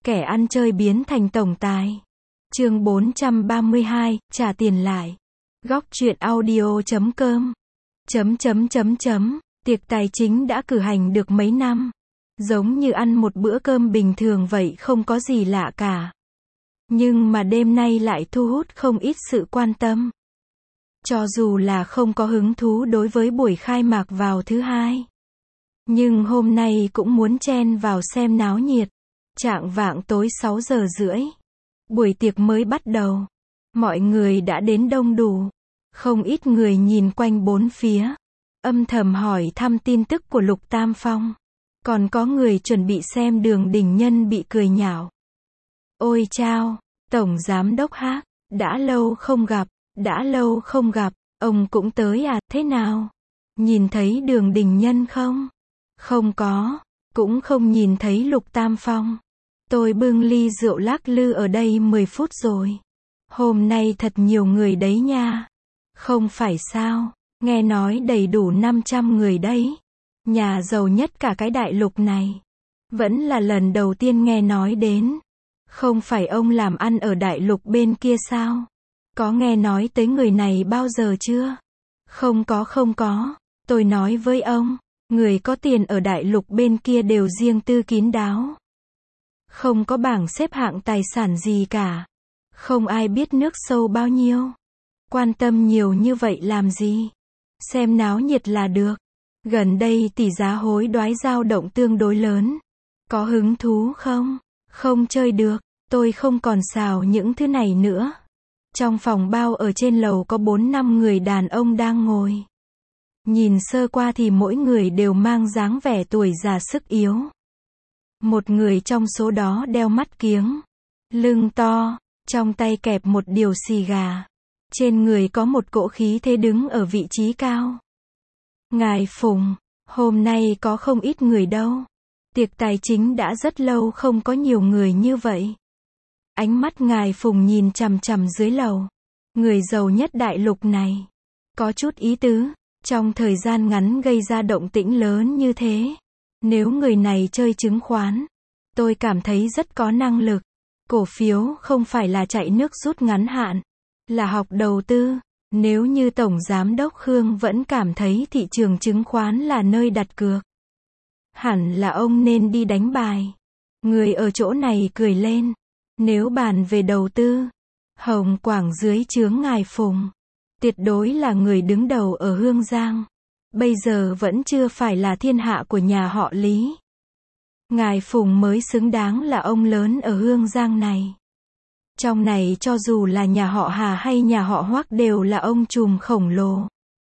Kẻ ăn chơi biến thành tổng tài. Chương 432, trả tiền lại. Góc truyện audio.com. Tiệc tài chính đã cử hành được mấy năm. Giống như ăn một bữa cơm bình thường vậy, không có gì lạ cả. Nhưng mà đêm nay lại thu hút không ít sự quan tâm. Cho dù là không có hứng thú đối với buổi khai mạc vào thứ hai, nhưng hôm nay cũng muốn chen vào xem náo nhiệt. Chạng vạng tối 6 giờ rưỡi, buổi tiệc mới bắt đầu. Mọi người đã đến đông đủ. Không ít người nhìn quanh bốn phía, âm thầm hỏi thăm tin tức của Lục Tam Phong. Còn có người chuẩn bị xem Đường Đình Nhân bị cười nhạo. Ôi chao, Tổng Giám Đốc Hác, đã lâu không gặp, ông cũng tới à, thế nào? Nhìn thấy Đường Đình Nhân không? Không có, cũng không nhìn thấy Lục Tam Phong. Tôi bưng ly rượu lắc lư ở đây 10 phút rồi. Hôm nay thật nhiều người đấy nha. Không phải sao, nghe nói đầy đủ 500 người đấy. Nhà giàu nhất cả cái đại lục này. Vẫn là lần đầu tiên nghe nói đến. Không phải ông làm ăn ở đại lục bên kia sao? Có nghe nói tới người này bao giờ chưa? Không có. Tôi nói với ông, người có tiền ở đại lục bên kia đều riêng tư kín đáo. Không có bảng xếp hạng tài sản gì cả. Không ai biết nước sâu bao nhiêu. Quan tâm nhiều như vậy làm gì? Xem náo nhiệt là được. Gần đây tỷ giá hối đoái dao động tương đối lớn. Có hứng thú không? Không chơi được. Tôi không còn xào những thứ này nữa. Trong phòng bao ở trên lầu có 4-5 người đàn ông đang ngồi. Nhìn sơ qua thì mỗi người đều mang dáng vẻ tuổi già sức yếu. Một người trong số đó đeo mắt kiếng, lưng to, trong tay kẹp một điều xì gà. Trên người có một cỗ khí thế đứng ở vị trí cao. Ngài Phùng, hôm nay có không ít người đâu. Tiệc tài chính đã rất lâu không có nhiều người như vậy. Ánh mắt ngài Phùng nhìn chằm chằm dưới lầu. Người giàu nhất đại lục này. Có chút ý tứ, trong thời gian ngắn gây ra động tĩnh lớn như thế. Nếu người này chơi chứng khoán, tôi cảm thấy rất có năng lực. Cổ phiếu không phải là chạy nước rút ngắn hạn, là học đầu tư. Nếu như Tổng Giám Đốc Khương vẫn cảm thấy thị trường chứng khoán là nơi đặt cược, hẳn là ông nên đi đánh bài. Người ở chỗ này cười lên. Nếu bàn về đầu tư, Hồng Quảng dưới trướng ngài Phùng, tuyệt đối là người đứng đầu ở Hương Giang. Bây giờ vẫn chưa phải là thiên hạ của nhà họ Lý. Ngài Phùng mới xứng đáng là ông lớn ở Hương Giang này. Trong này cho dù là nhà họ Hà hay nhà họ Hoắc đều là ông trùm khổng lồ.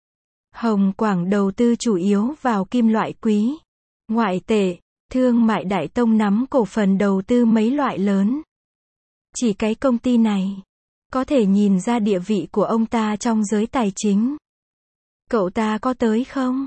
Hồng Quảng đầu tư chủ yếu vào kim loại quý, ngoại tệ, thương mại. Đại Tông nắm cổ phần đầu tư mấy loại lớn. Chỉ cái công ty này, có thể nhìn ra địa vị của ông ta trong giới tài chính. Cậu ta có tới không?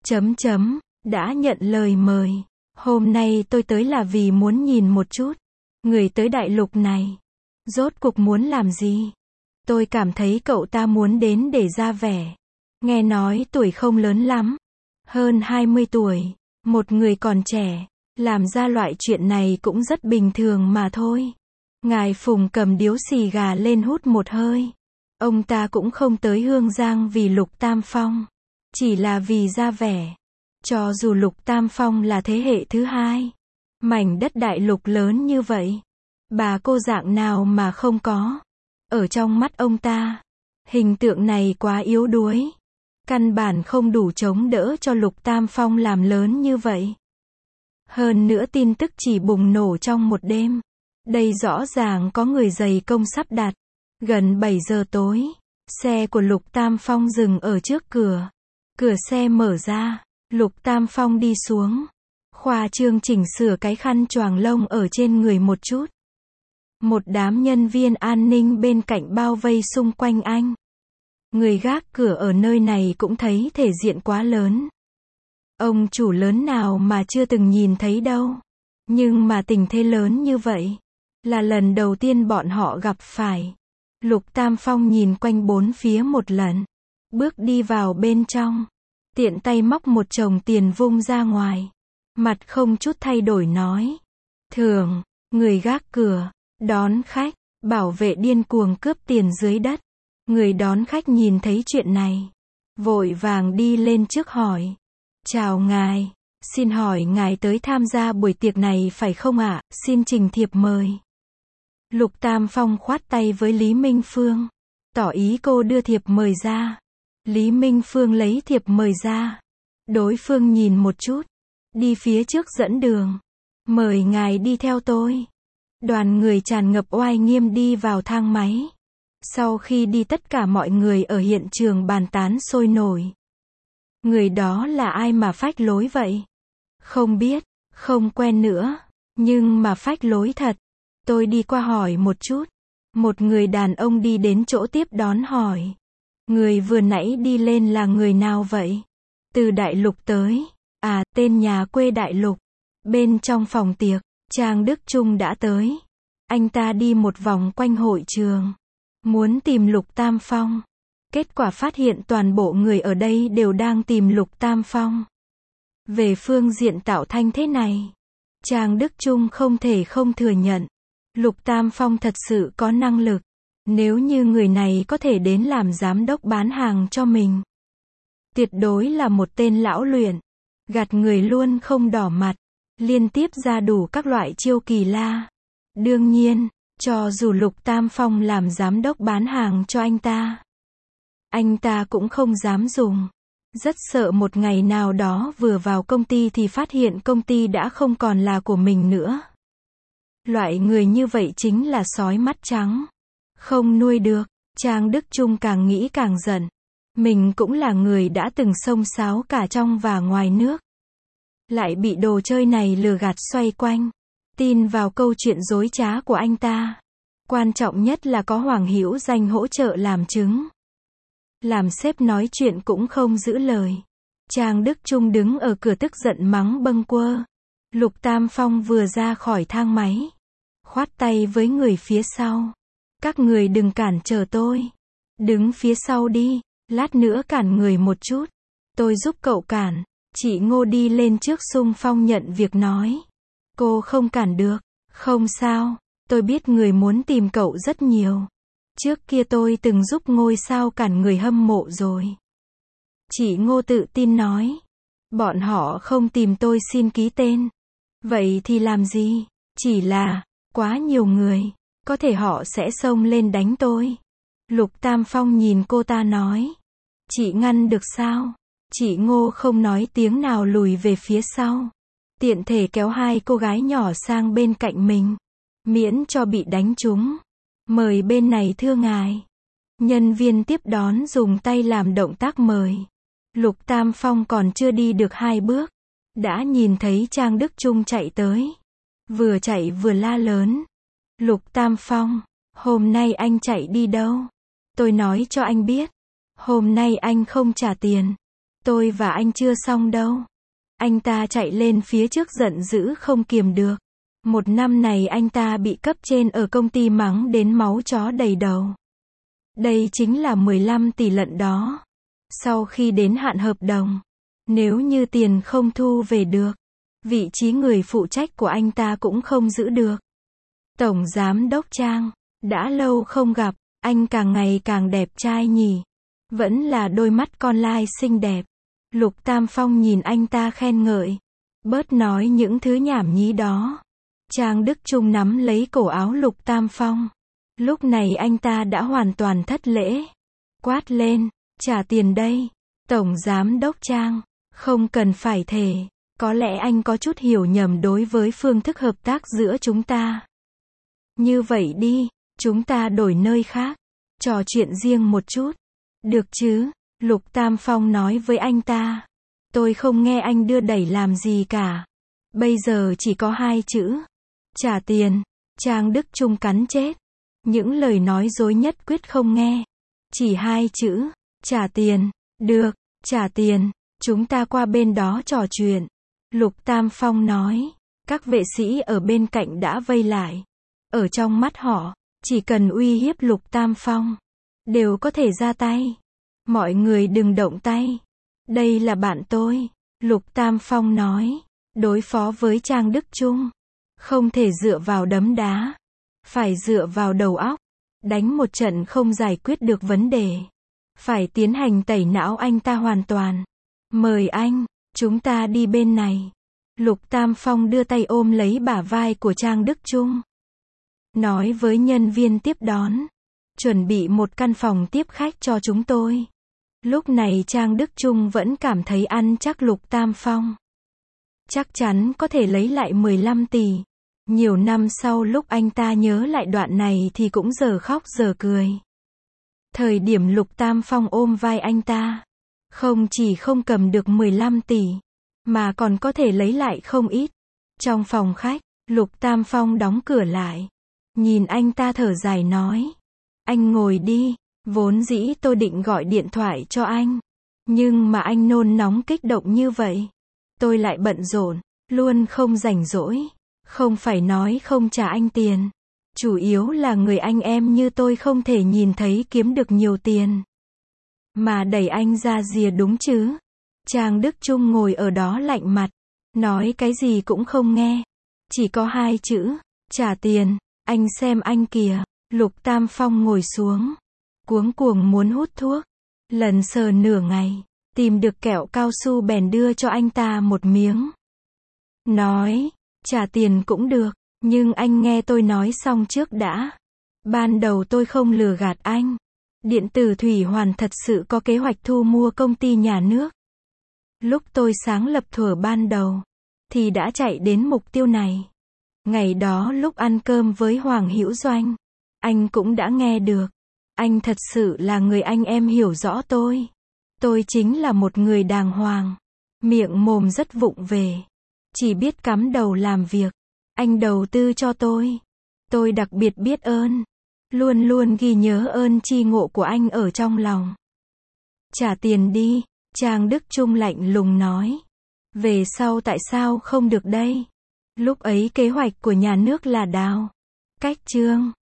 Đã nhận lời mời. Hôm nay tôi tới là vì muốn nhìn một chút. Người tới đại lục này, rốt cuộc muốn làm gì? Tôi cảm thấy cậu ta muốn đến để ra vẻ. Nghe nói tuổi không lớn lắm. Hơn 20 tuổi. Một người còn trẻ. Làm ra loại chuyện này cũng rất bình thường mà thôi. Ngài Phùng cầm điếu xì gà lên hút một hơi. Ông ta cũng không tới Hương Giang vì Lục Tam Phong. Chỉ là vì ra vẻ. Cho dù Lục Tam Phong là thế hệ thứ hai, mảnh đất đại lục lớn như vậy, bà cô dạng nào mà không có. Ở trong mắt ông ta, hình tượng này quá yếu đuối. Căn bản không đủ chống đỡ cho Lục Tam Phong làm lớn như vậy. Hơn nữa tin tức chỉ bùng nổ trong một đêm. Đây rõ ràng có người dày công sắp đặt. Gần 7 giờ tối, xe của Lục Tam Phong dừng ở trước cửa. Cửa xe mở ra, Lục Tam Phong đi xuống. Khoa trương chỉnh sửa cái khăn choàng lông ở trên người một chút. Một đám nhân viên an ninh bên cạnh bao vây xung quanh anh. Người gác cửa ở nơi này cũng thấy thể diện quá lớn. Ông chủ lớn nào mà chưa từng nhìn thấy đâu. Nhưng mà tình thế lớn như vậy, là lần đầu tiên bọn họ gặp phải. Lục Tam Phong nhìn quanh bốn phía một lần. Bước đi vào bên trong. Tiện tay móc một chồng tiền vung ra ngoài. Mặt không chút thay đổi nói. Thường, Người gác cửa, đón khách, bảo vệ điên cuồng cướp tiền dưới đất. Người đón khách nhìn thấy chuyện này, vội vàng đi lên trước hỏi. Chào ngài, xin hỏi ngài tới tham gia buổi tiệc này phải không ạ? Xin trình thiệp mời. Lục Tam Phong khoát tay với Lý Minh Phương, tỏ ý cô đưa thiệp mời ra. Lý Minh Phương lấy thiệp mời ra. Đối phương nhìn một chút, đi phía trước dẫn đường. Mời ngài đi theo tôi. Đoàn người tràn ngập oai nghiêm đi vào thang máy. Sau khi đi tất cả mọi người ở hiện trường bàn tán sôi nổi. Người đó là ai mà phách lối vậy? Không biết, không quen nữa, nhưng mà phách lối thật. Tôi đi qua hỏi một chút. Một người đàn ông đi đến chỗ tiếp đón hỏi. Người vừa nãy đi lên là người nào vậy? Từ Đại Lục tới. À, tên nhà quê Đại Lục. Bên trong phòng tiệc, Trang Đức Trung đã tới. Anh ta đi một vòng quanh hội trường, muốn tìm Lục Tam Phong. Kết quả phát hiện toàn bộ người ở đây đều đang tìm Lục Tam Phong. Về phương diện tạo thanh thế này, Trang Đức Trung không thể không thừa nhận. Lục Tam Phong thật sự có năng lực. Nếu như người này có thể đến làm giám đốc bán hàng cho mình, tuyệt đối là một tên lão luyện. Gạt người luôn không đỏ mặt, liên tiếp ra đủ các loại chiêu kỳ la. Đương nhiên, cho dù Lục Tam Phong làm giám đốc bán hàng cho anh ta cũng không dám dùng. Rất sợ một ngày nào đó vừa vào công ty thì phát hiện công ty đã không còn là của mình nữa. Loại người như vậy chính là sói mắt trắng. Không nuôi được. Trang Đức Trung càng nghĩ càng giận. Mình cũng là người đã từng xông xáo cả trong và ngoài nước. Lại bị đồ chơi này lừa gạt xoay quanh. Tin vào câu chuyện dối trá của anh ta. Quan trọng nhất là có Hoàng Hữu Danh hỗ trợ làm chứng. Làm sếp nói chuyện cũng không giữ lời. Trang Đức Trung đứng ở cửa tức giận mắng bâng quơ. Lục Tam Phong vừa ra khỏi thang máy, khoát tay với người phía sau. Các người đừng cản trở tôi. Đứng phía sau đi, lát nữa cản người một chút. Tôi giúp cậu cản. Chị Ngô đi lên trước xung phong nhận việc nói. Cô không cản được. Không sao, tôi biết người muốn tìm cậu rất nhiều. Trước kia tôi từng giúp ngôi sao cản người hâm mộ rồi. Chị Ngô tự tin nói. Bọn họ không tìm tôi xin ký tên. Vậy thì làm gì? Chỉ là, quá nhiều người, có thể họ sẽ xông lên đánh tôi. Lục Tam Phong nhìn cô ta nói. Chị ngăn được sao? Chị Ngô không nói tiếng nào lùi về phía sau. Tiện thể kéo hai cô gái nhỏ sang bên cạnh mình. Miễn cho bị đánh trúng. Mời bên này thưa ngài. Nhân viên tiếp đón dùng tay làm động tác mời. Lục Tam Phong còn chưa đi được 2 bước. Đã nhìn thấy Trang Đức Trung chạy tới. Vừa chạy vừa la lớn. Lục Tam Phong, hôm nay anh chạy đi đâu? Tôi nói cho anh biết. Hôm nay anh không trả tiền. Tôi và anh chưa xong đâu. Anh ta chạy lên phía trước giận dữ không kiềm được. 1 năm này anh ta bị cấp trên ở công ty mắng đến máu chó đầy đầu. Đây chính là 15 tỷ lận đó. Sau khi đến hạn hợp đồng, nếu như tiền không thu về được, vị trí người phụ trách của anh ta cũng không giữ được. Tổng giám đốc Trang, đã lâu không gặp, anh càng ngày càng đẹp trai nhỉ. Vẫn là đôi mắt con lai xinh đẹp. Lục Tam Phong nhìn anh ta khen ngợi. Bớt nói những thứ nhảm nhí đó. Trang Đức Trung nắm lấy cổ áo Lục Tam Phong. Lúc này anh ta đã hoàn toàn thất lễ. Quát lên, trả tiền đây. Tổng giám đốc Trang, không cần phải thề. Có lẽ anh có chút hiểu nhầm đối với phương thức hợp tác giữa chúng ta. Như vậy đi, chúng ta đổi nơi khác. Trò chuyện riêng một chút. Được chứ? Lục Tam Phong nói với anh ta. Tôi không nghe anh đưa đẩy làm gì cả. Bây giờ chỉ có 2 chữ. Trả tiền. Trang Đức Trung cắn chết. Những lời nói dối nhất quyết không nghe. Chỉ 2 chữ. Trả tiền. Được, trả tiền. Chúng ta qua bên đó trò chuyện. Lục Tam Phong nói. Các vệ sĩ ở bên cạnh đã vây lại. Ở trong mắt họ, chỉ cần uy hiếp Lục Tam Phong, đều có thể ra tay. Mọi người đừng động tay. Đây là bạn tôi. Lục Tam Phong nói. Đối phó với Trang Đức Trung, Không thể dựa vào đấm đá. Phải dựa vào đầu óc. Đánh một trận không giải quyết được vấn đề. Phải tiến hành tẩy não anh ta hoàn toàn. Mời anh, chúng ta đi bên này. Lục Tam Phong đưa tay ôm lấy bả vai của Trang Đức Chung. Nói với nhân viên tiếp đón. Chuẩn bị một căn phòng tiếp khách cho chúng tôi. Lúc này Trang Đức Chung vẫn cảm thấy ăn chắc Lục Tam Phong. Chắc chắn có thể lấy lại 15 tỷ. Nhiều năm sau lúc anh ta nhớ lại đoạn này thì cũng giờ khóc giờ cười. Thời điểm Lục Tam Phong ôm vai anh ta. Không chỉ không cầm được 15 tỷ. Mà còn có thể lấy lại không ít. Trong phòng khách, Lục Tam Phong đóng cửa lại. Nhìn anh ta thở dài nói. Anh ngồi đi. Vốn dĩ tôi định gọi điện thoại cho anh. Nhưng mà anh nôn nóng kích động như vậy. Tôi lại bận rộn. Luôn không rảnh rỗi. Không phải nói không trả anh tiền. Chủ yếu là người anh em như tôi không thể nhìn thấy kiếm được nhiều tiền. Mà đẩy anh ra rìa đúng chứ. Trang Đức Chung ngồi ở đó lạnh mặt. Nói cái gì cũng không nghe. Chỉ có hai chữ. Trả tiền. Anh xem anh kìa. Lục Tam Phong ngồi xuống. Cuống cuồng muốn hút thuốc. Lần sờ nửa ngày. Tìm được kẹo cao su bèn đưa cho anh ta một miếng. Nói. Trả tiền cũng được. Nhưng anh nghe tôi nói xong trước đã. Ban đầu tôi không lừa gạt anh. Điện tử Thủy Hoàn thật sự có kế hoạch thu mua công ty nhà nước. Lúc tôi sáng lập thuở ban đầu. Thì đã chạy đến mục tiêu này. Ngày đó lúc ăn cơm với Hoàng Hữu Doanh. Anh cũng đã nghe được. Anh thật sự là người anh em hiểu rõ tôi. Tôi chính là một người đàng hoàng. Miệng mồm rất vụng về. Chỉ biết cắm đầu làm việc. Anh đầu tư cho tôi. Tôi đặc biệt biết ơn. Luôn luôn ghi nhớ ơn tri ngộ của anh ở trong lòng. Trả tiền đi. Trang Đức Chung lạnh lùng nói. Về sau tại sao không được đây? Lúc ấy kế hoạch của nhà nước là đào. Cách chương.